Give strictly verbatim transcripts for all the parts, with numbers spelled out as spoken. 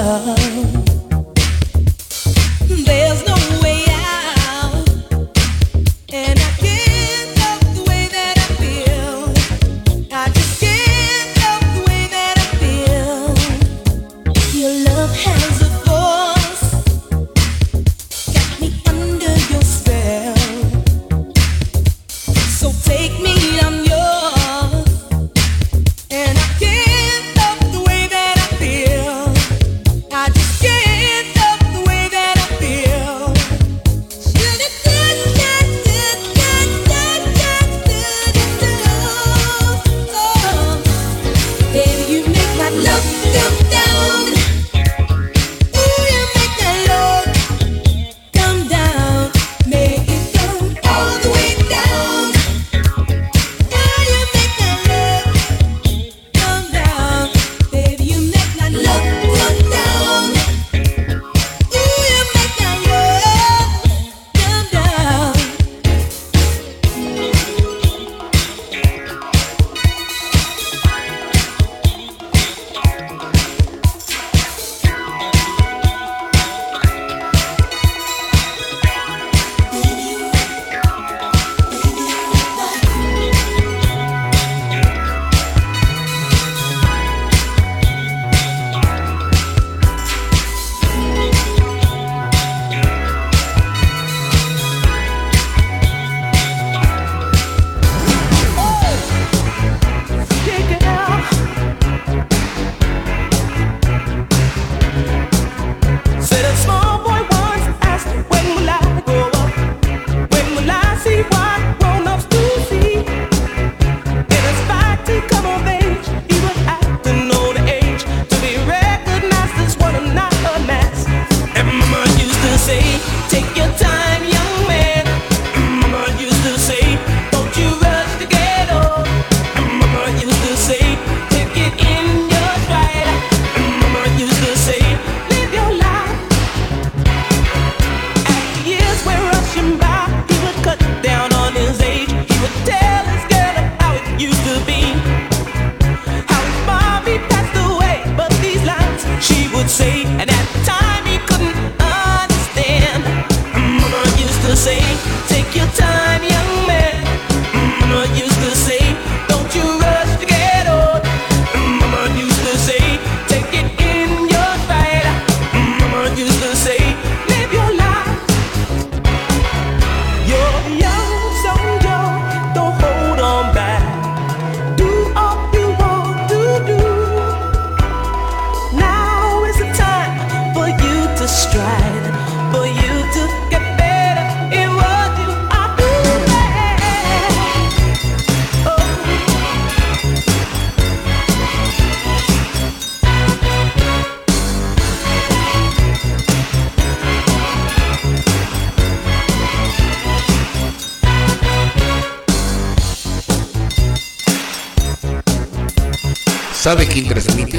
¿Sabe quién transmite?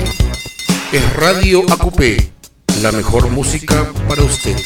Es Radio A Q P, la mejor música para usted.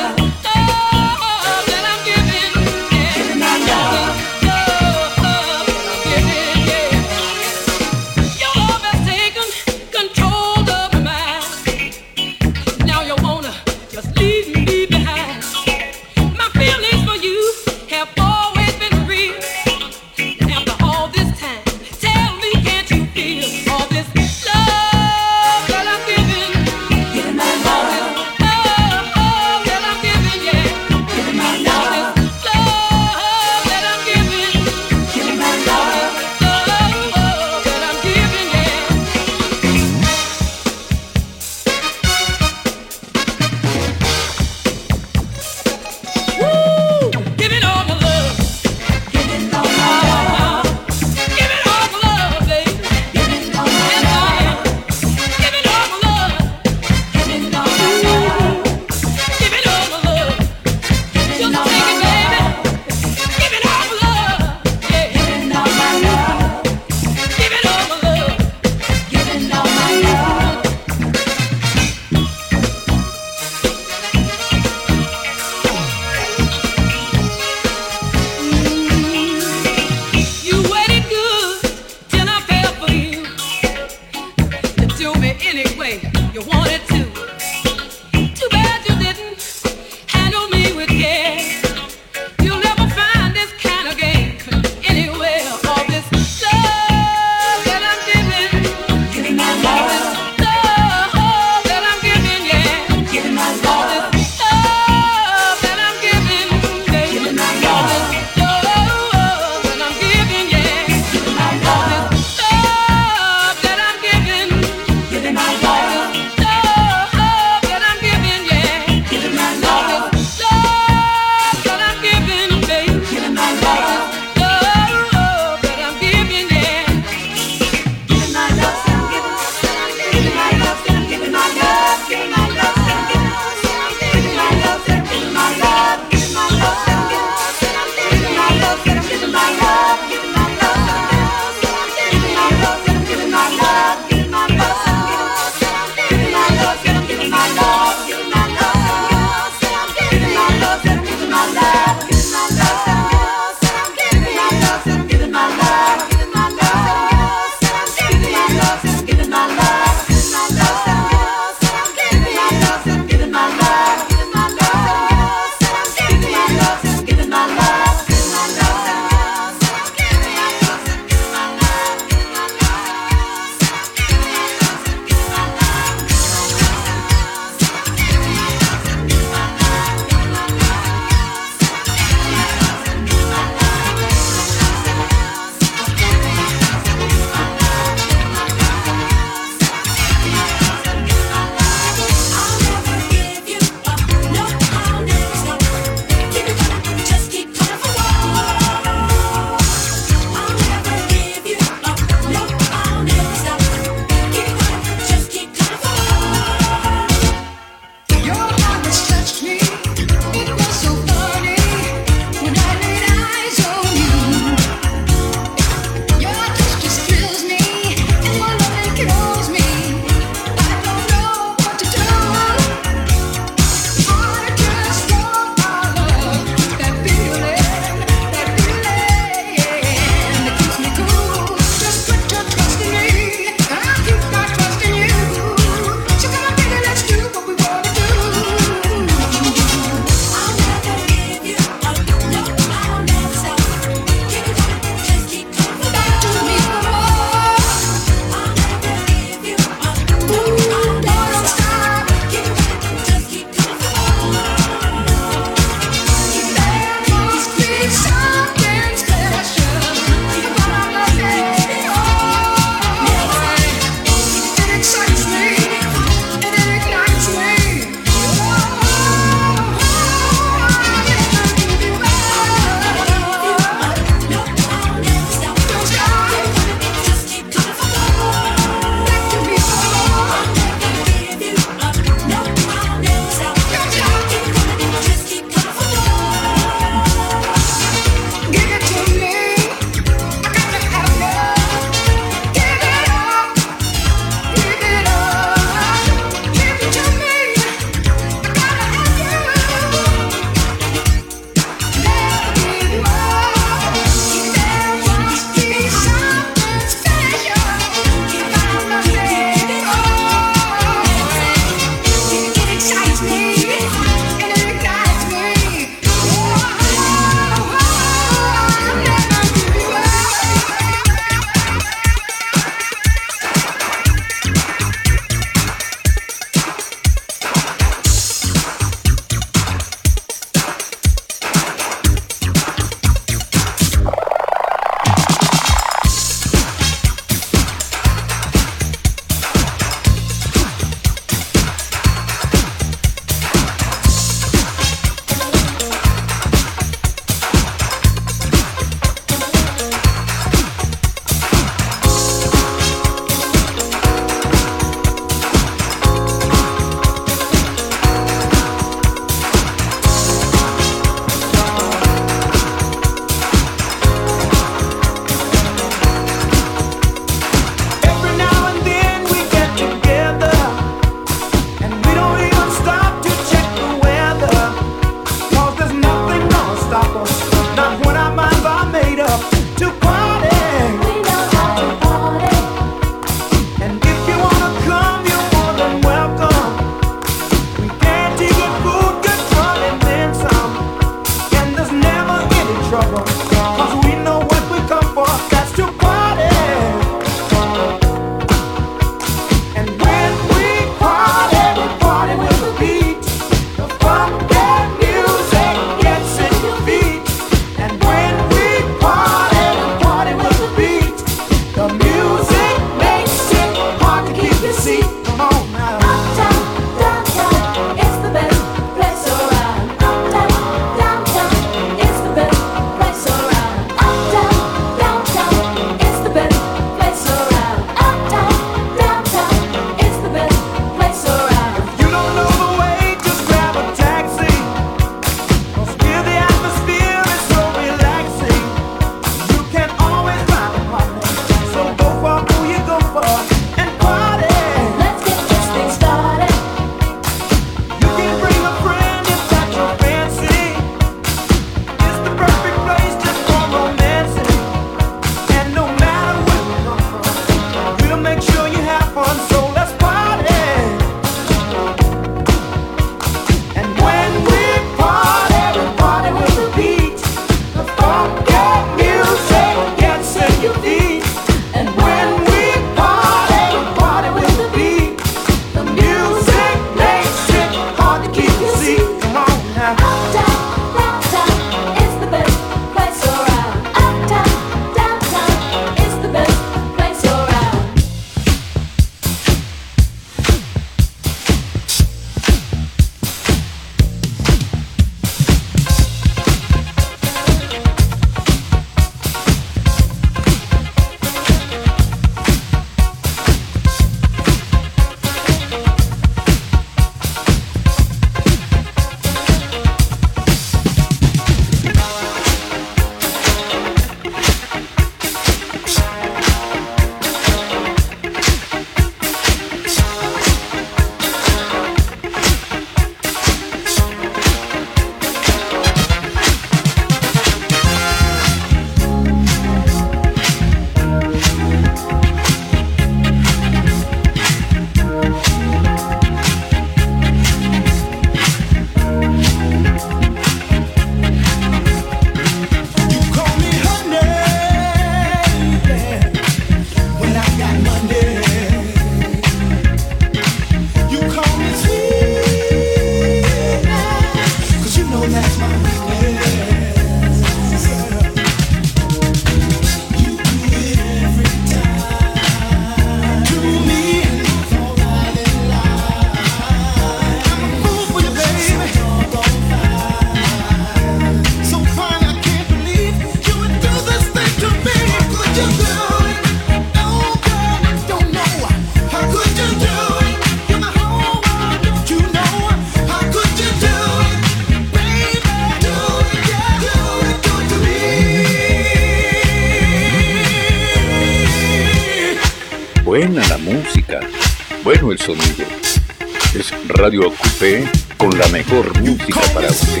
Buena la música, bueno el sonido. Es Radio Coupé con la mejor música para usted.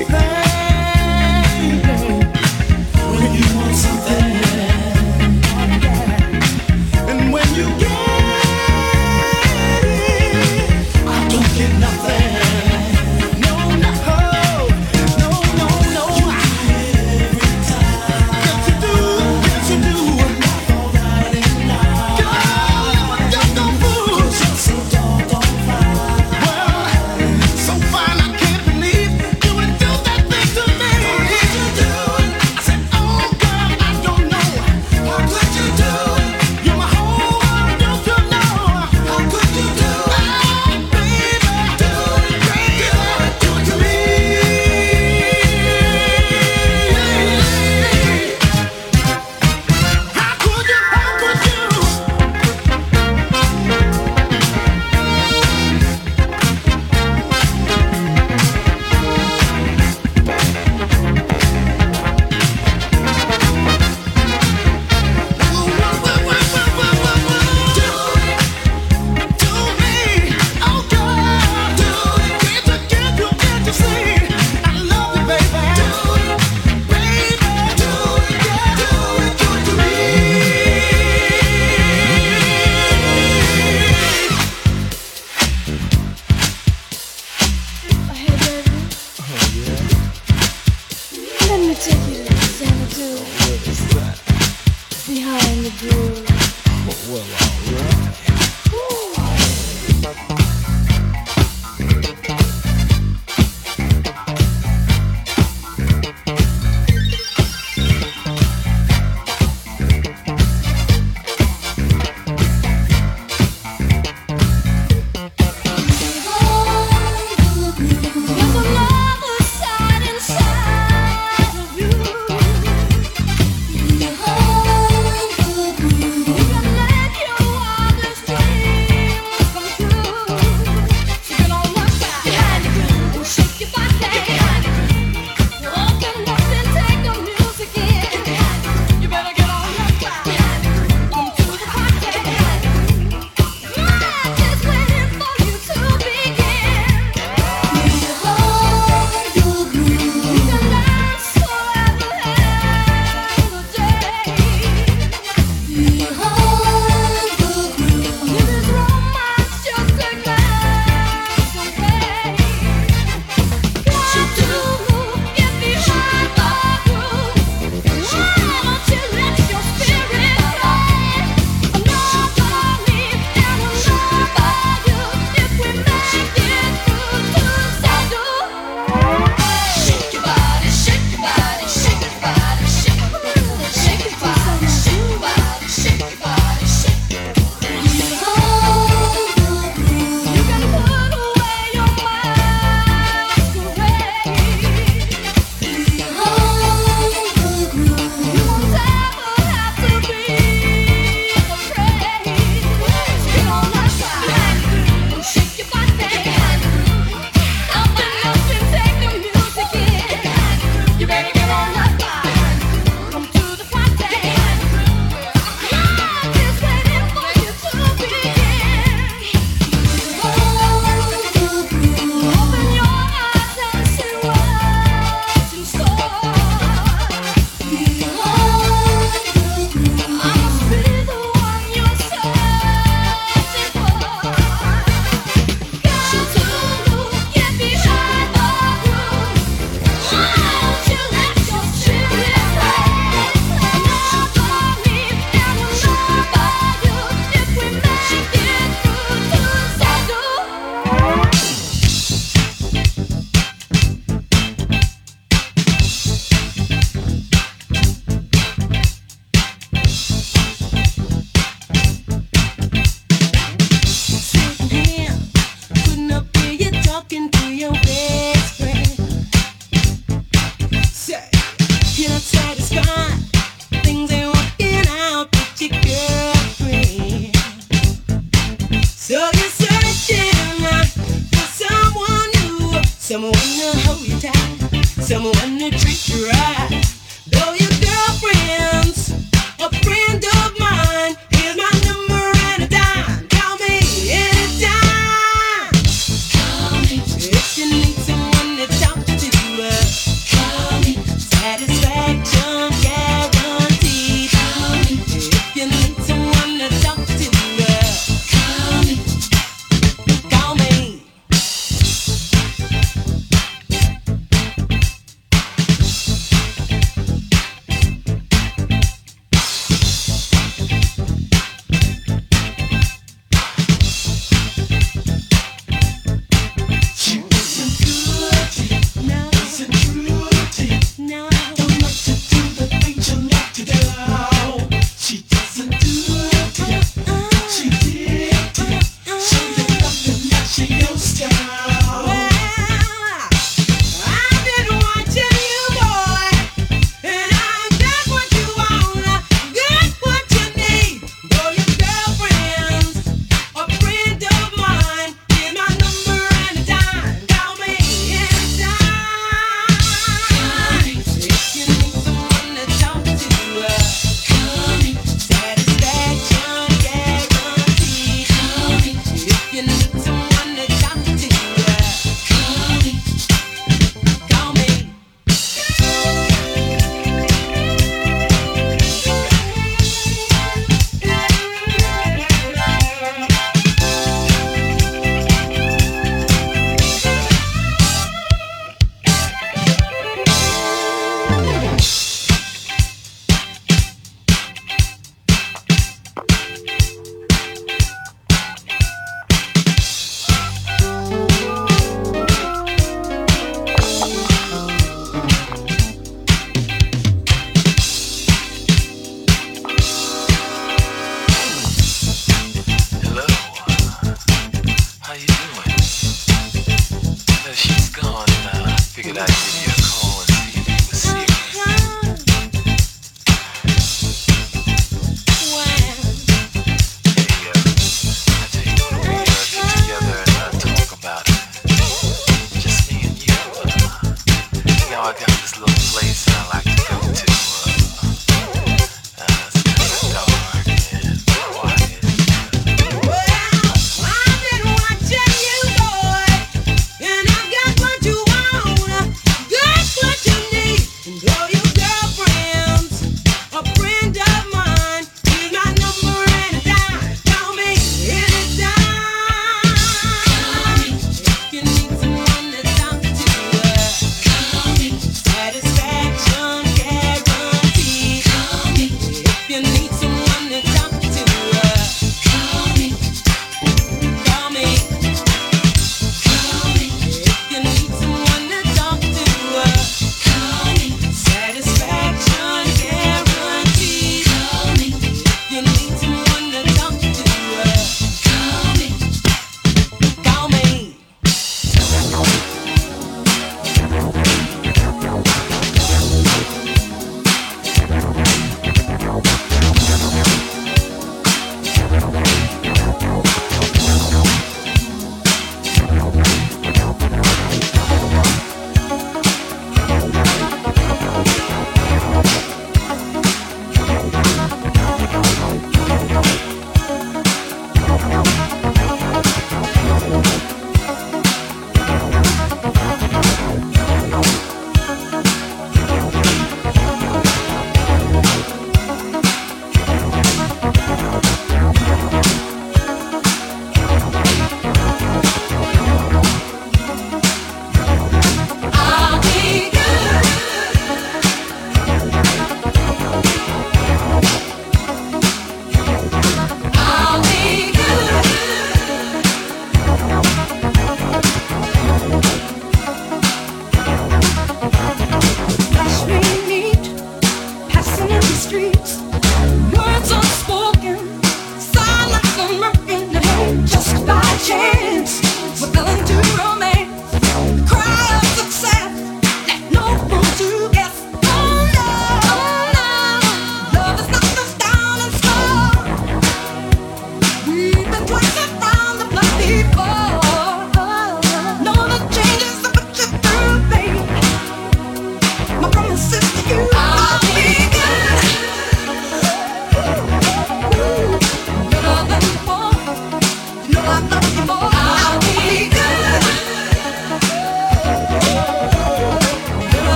Someone to hold you tight, someone to treat you right. Though your girlfriend's a friend of mine, here's my number and a dime.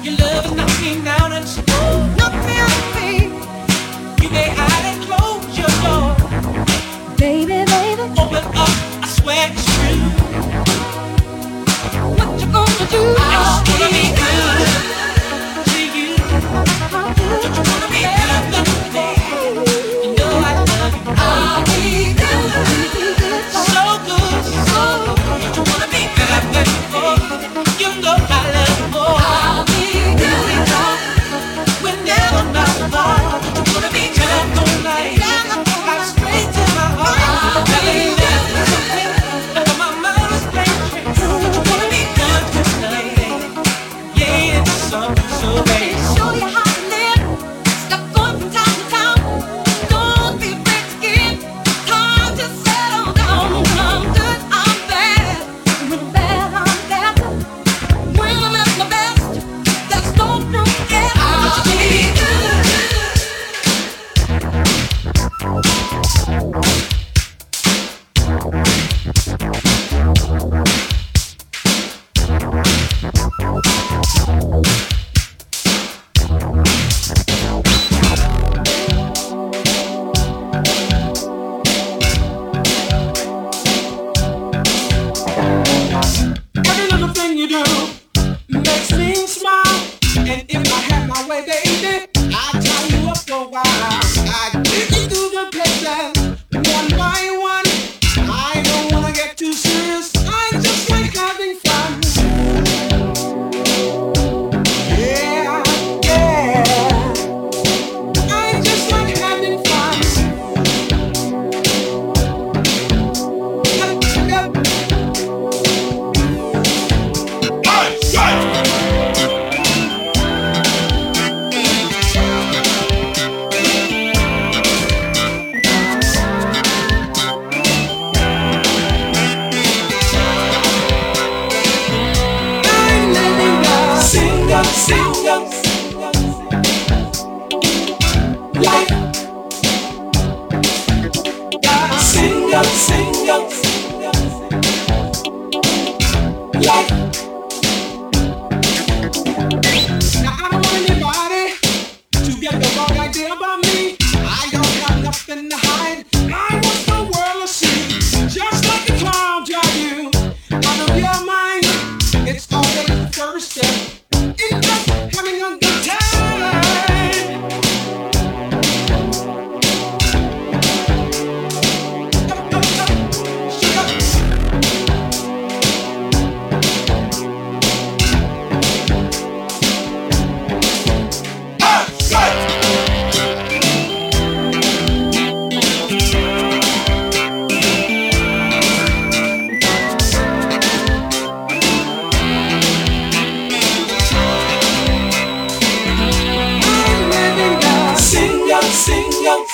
Your love is knocking down and slow. Knock me on my feet. You may hide and close your door. Baby, baby, open up. I swear it's true. What you gonna do? I just wanna be good to you. Don't you wanna be good today? You know I love you. I'll be good, so good, so good. Don't you wanna be good before? You know I love you more. I'll be good, we're never not apart. Don't you wanna be good tonight? I'm straight to my heart. Telling you that my mind is playing tricks. Don't you wanna be good tonight? Yeah, it's something so bad. Show you how to live. Stop going from town to town. Don't be afraid to give. Time to settle down. I'm good, I'm bad. When I'm bad, I'm bad. When I'm at my best, there's no room for error. I'll be good. Every little thing you do makes me smile. And if I had my way, baby, I'd tie you up for a while. I'd take you through the places one by one. I don't wanna get too serious. I just like having fun. Yeah, yeah. I just like having fun. Yep, yep. I'm living a single, single life. Single, single life. Now I don't want anybody to get the wrong idea about me. I don't have nothing to hide. I want the world to see. Just like a cloud drive you out of your mind. It's always the first step in just having a good time. Up, up, up, shut up. I'm living a single, single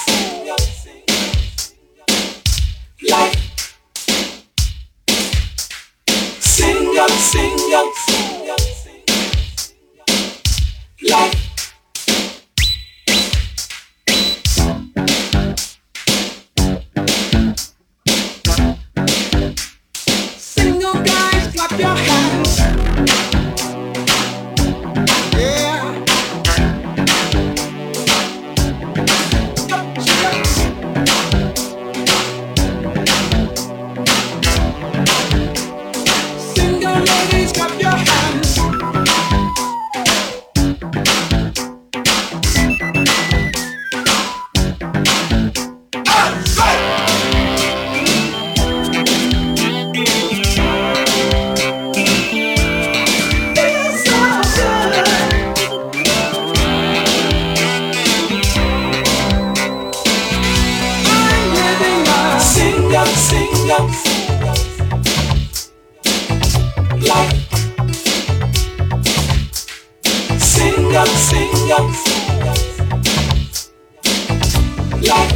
life. Single, single life. Single guys, clap your hands. Yeah. Up, shut up. Single ladies, clap your hands. Feels so good. I'm living a single, single life. Single, single life.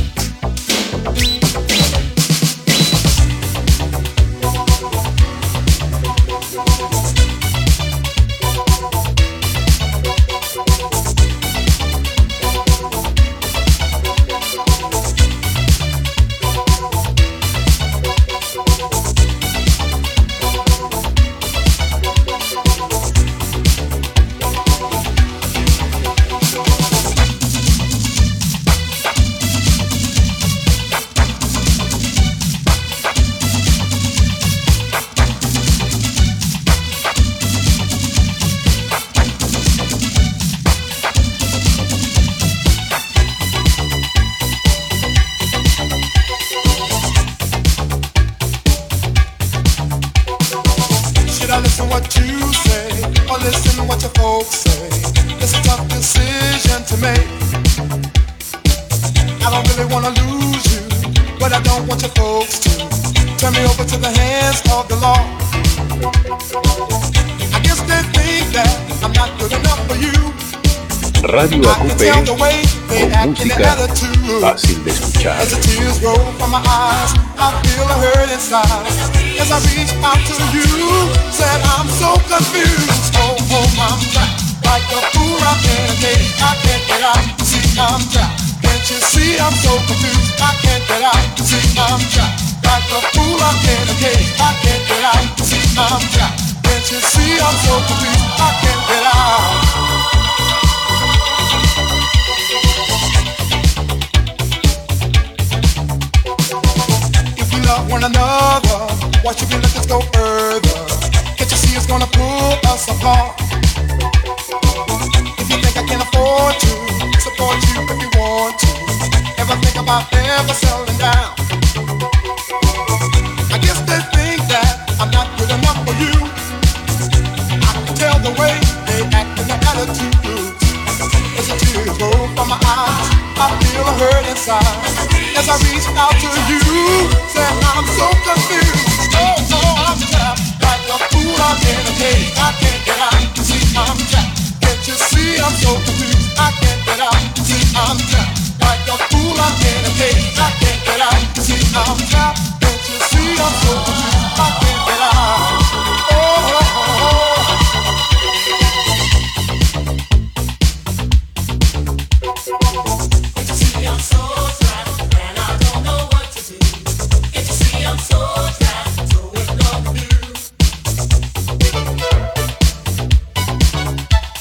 your folks say. It's a tough decision to make. I don't really wanna lose you, but I don't want your folks to turn me over to the hands of the law. I guess they think that I'm not good enough for you. Radio A Q P, con música fácil de escuchar. As the tears roll from my eyes, I feel a hurt inside. As I reach out to you, said I'm so confused. Oh, oh, I'm trapped like a fool I'm in a cage. I can't get out. See, I'm trapped. Can't you see I'm so confused? I can't get out. See, I'm trapped like a fool I'm in a cage. I can't get out. See, I'm trapped. Can't you see I'm so confused? I can't get out. Love one another, why should we let this go further? Can't you see it's gonna pull us apart? If you think I can afford to support you if you want to, ever think about ever settling down? I guess they think that I'm not good enough for you. I can tell the way they act and their attitudes. As the tears roll from my eyes, I feel a hurt inside. As I reach out to you, said I'm so confused. Oh, oh, I'm trapped like a fool I'm in a cage. I can't get out. See, I'm trapped. Can't you see I'm so confused? I can't get out. See, I'm trapped like a fool I'm in a cage. I can't get out. See, I'm trapped. Can't you see I'm so confused? I can't get out. Oh, oh, oh, oh. Can't you see I'm so trapped? I'm so trapped, so in love with you.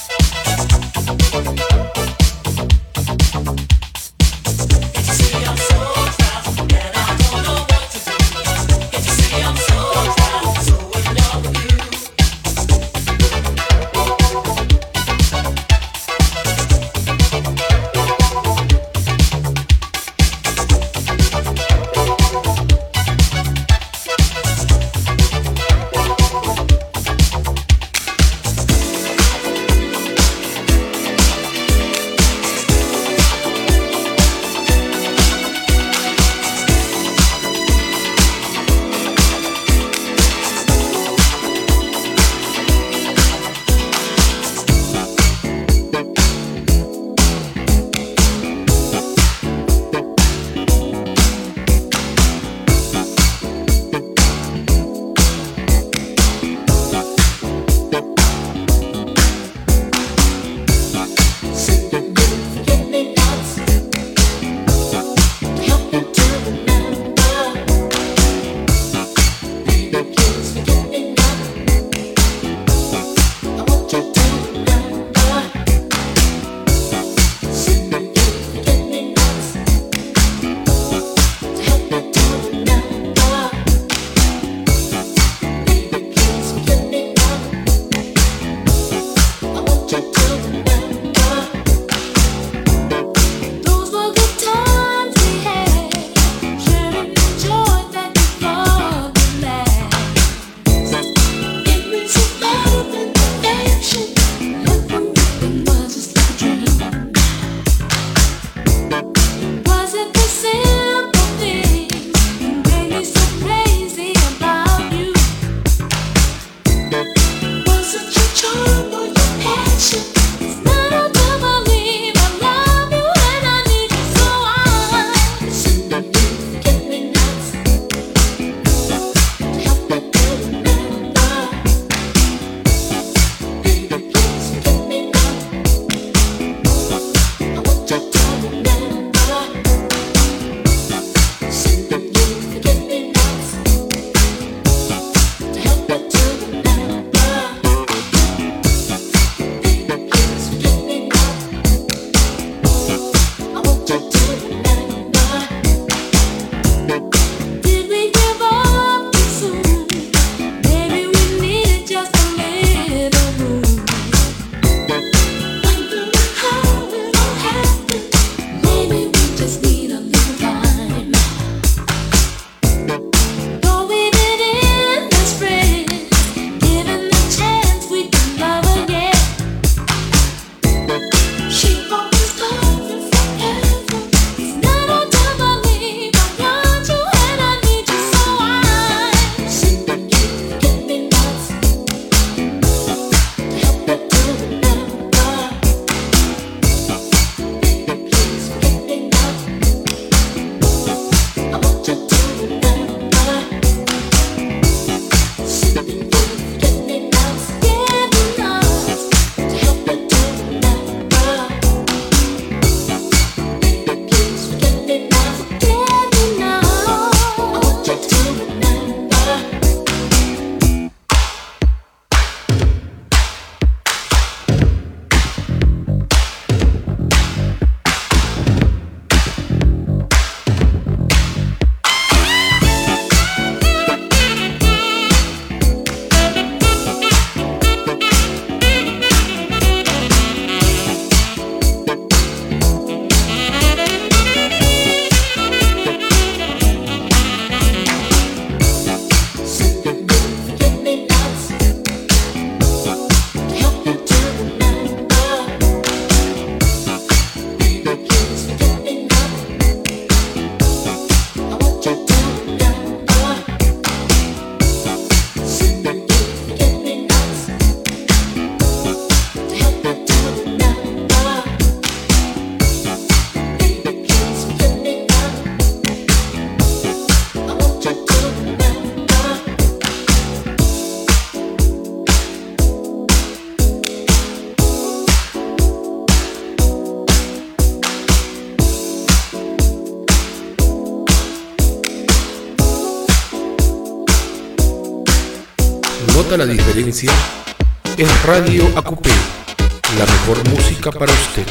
nota la diferencia, es Radio A Q P, la mejor música para usted.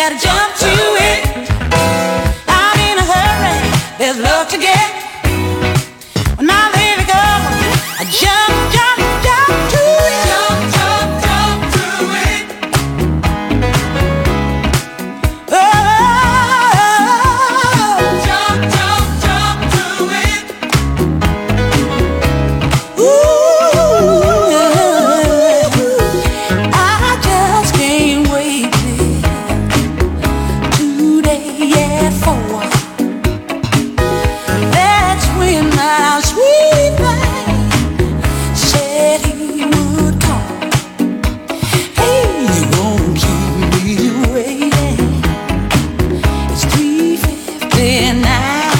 gotta jump to it. I'm in a hurry, there's love to get. When my baby goes, I jump, jump, jump to it. Jump, jump, jump to it. Oh, jump, jump, jump to it. Ooh, I just can't wait till today at four. That's when my sweet man said he would call. Hey, you won't keep me waiting. It's three fifty-nine.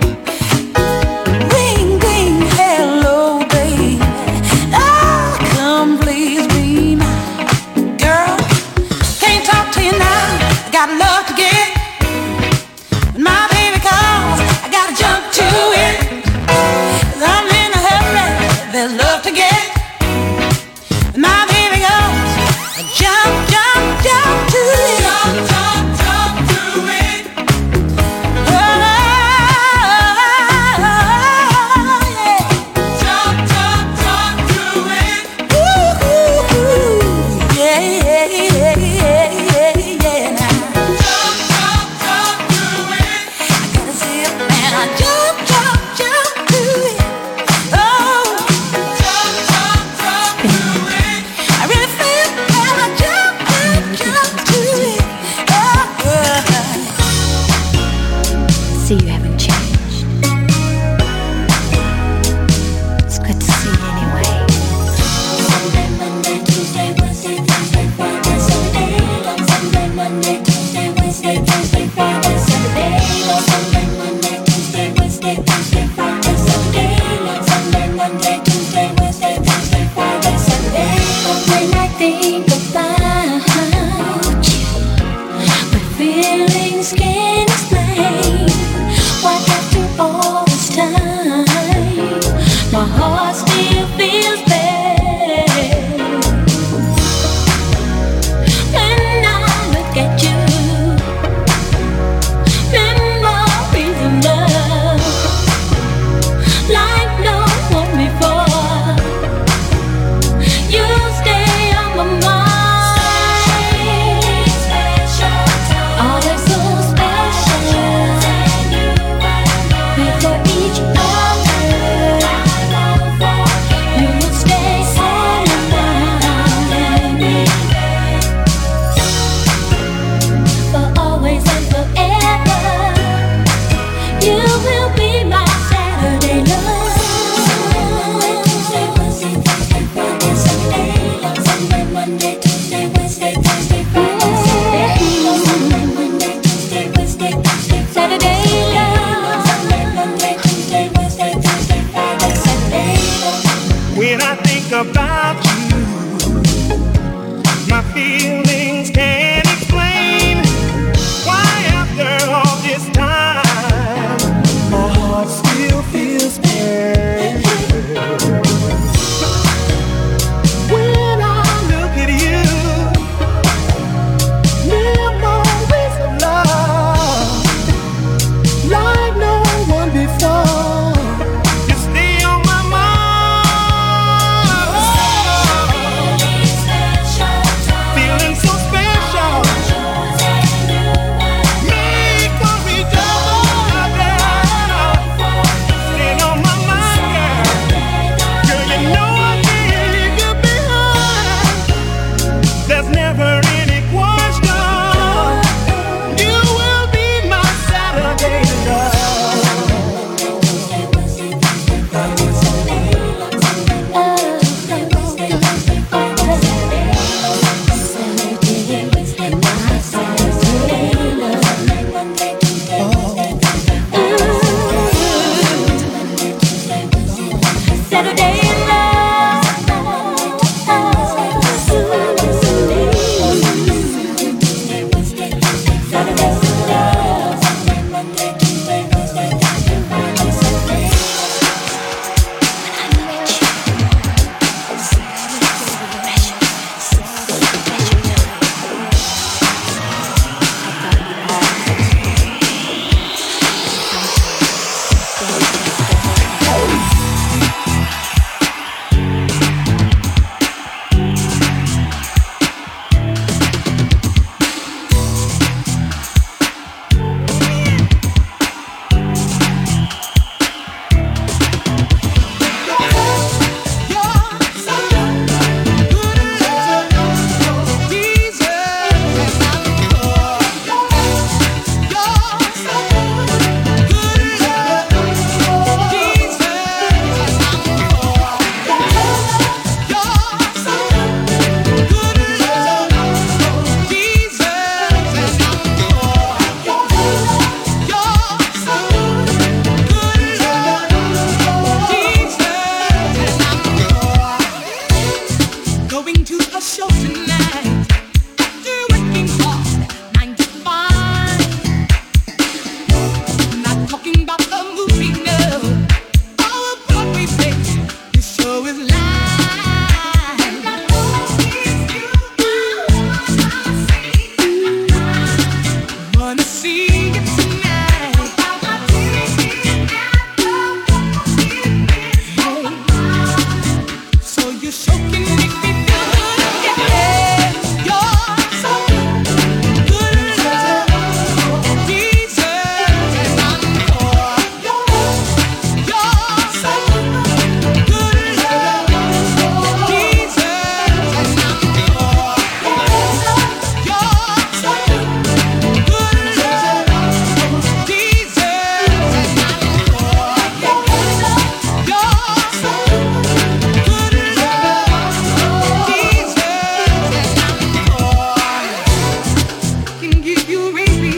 Ring, ring, hello, baby. Ah, come please be mine. Girl, can't talk to you now. I got love to get. When my baby calls, I gotta jump to it. 'Cause I'm in a hurry, there's love to get. When my baby goes, I jump, jump, jump to it. Jump, jump, jump to it. Oh, yeah. Jump, jump, jump to it. Ooh, ooh, ooh. Yeah, yeah, yeah, yeah, yeah, yeah. Now. Jump, jump, jump to it. I gotta see it and I jump, jump, jump to it. Oh, jump, jump, jump to it. I really feel and I jump, jump, jump to it. Oh, See, you haven't changed. It's good to see you anyway. Sunday, Monday, Tuesday, Wednesday, Thursday, Friday, Saturday. On Sunday, Monday, Tuesday, Wednesday, Thursday, Friday, Saturday. On Sunday, Monday, Tuesday, Wednesday, Thursday, Friday, Saturday. On Sunday, Monday, Tuesday, Wednesday, Thursday, Friday, Saturday. When I think about you, my feelings can't explain. Why after all this time, my heart still feels bad. When I look at you, memories of love, like no one before. You stay on my mind. Oh, they're so special.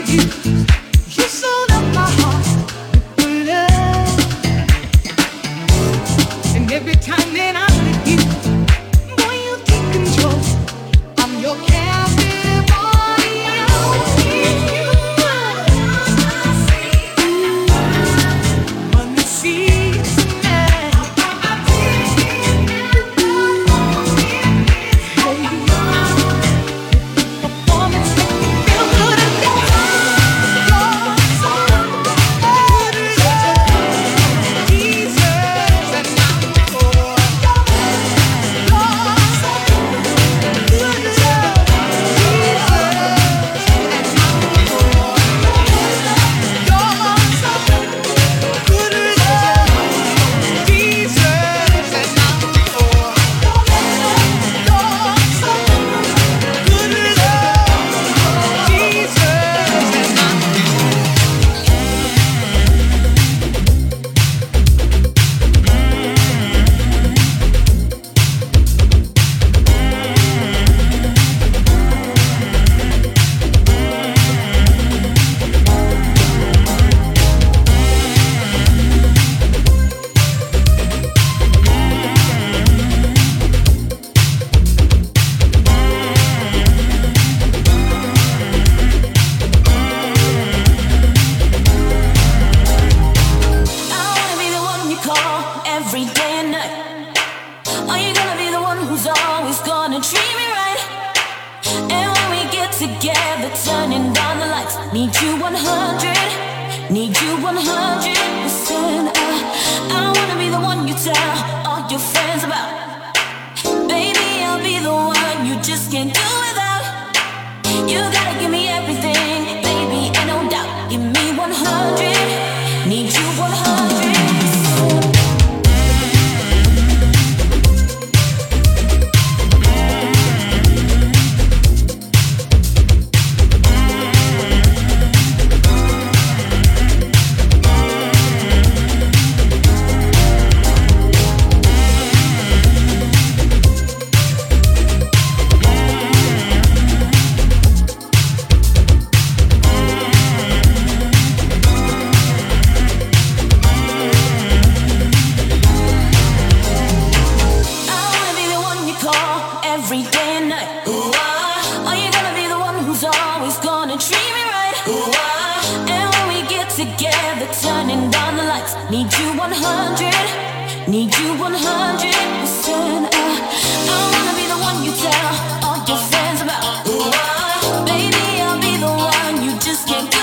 together, turning down the lights. Need you one hundred, need you one hundred percent. I, I wanna be the one you tell all your friends about. Baby, I'll be the one you just can't do without. You gotta give me everything, baby, and no doubt. Give me one hundred, need you one hundred percent. Every day and night. Ooh, ah. Are you gonna be the one who's always gonna treat me right? Ooh, ah. And when we get together, turning down the lights. Need you one hundred, need you one hundred percent. Uh, I wanna be the one you tell all your friends about. Ooh, ah. Baby, I'll be the one you just can't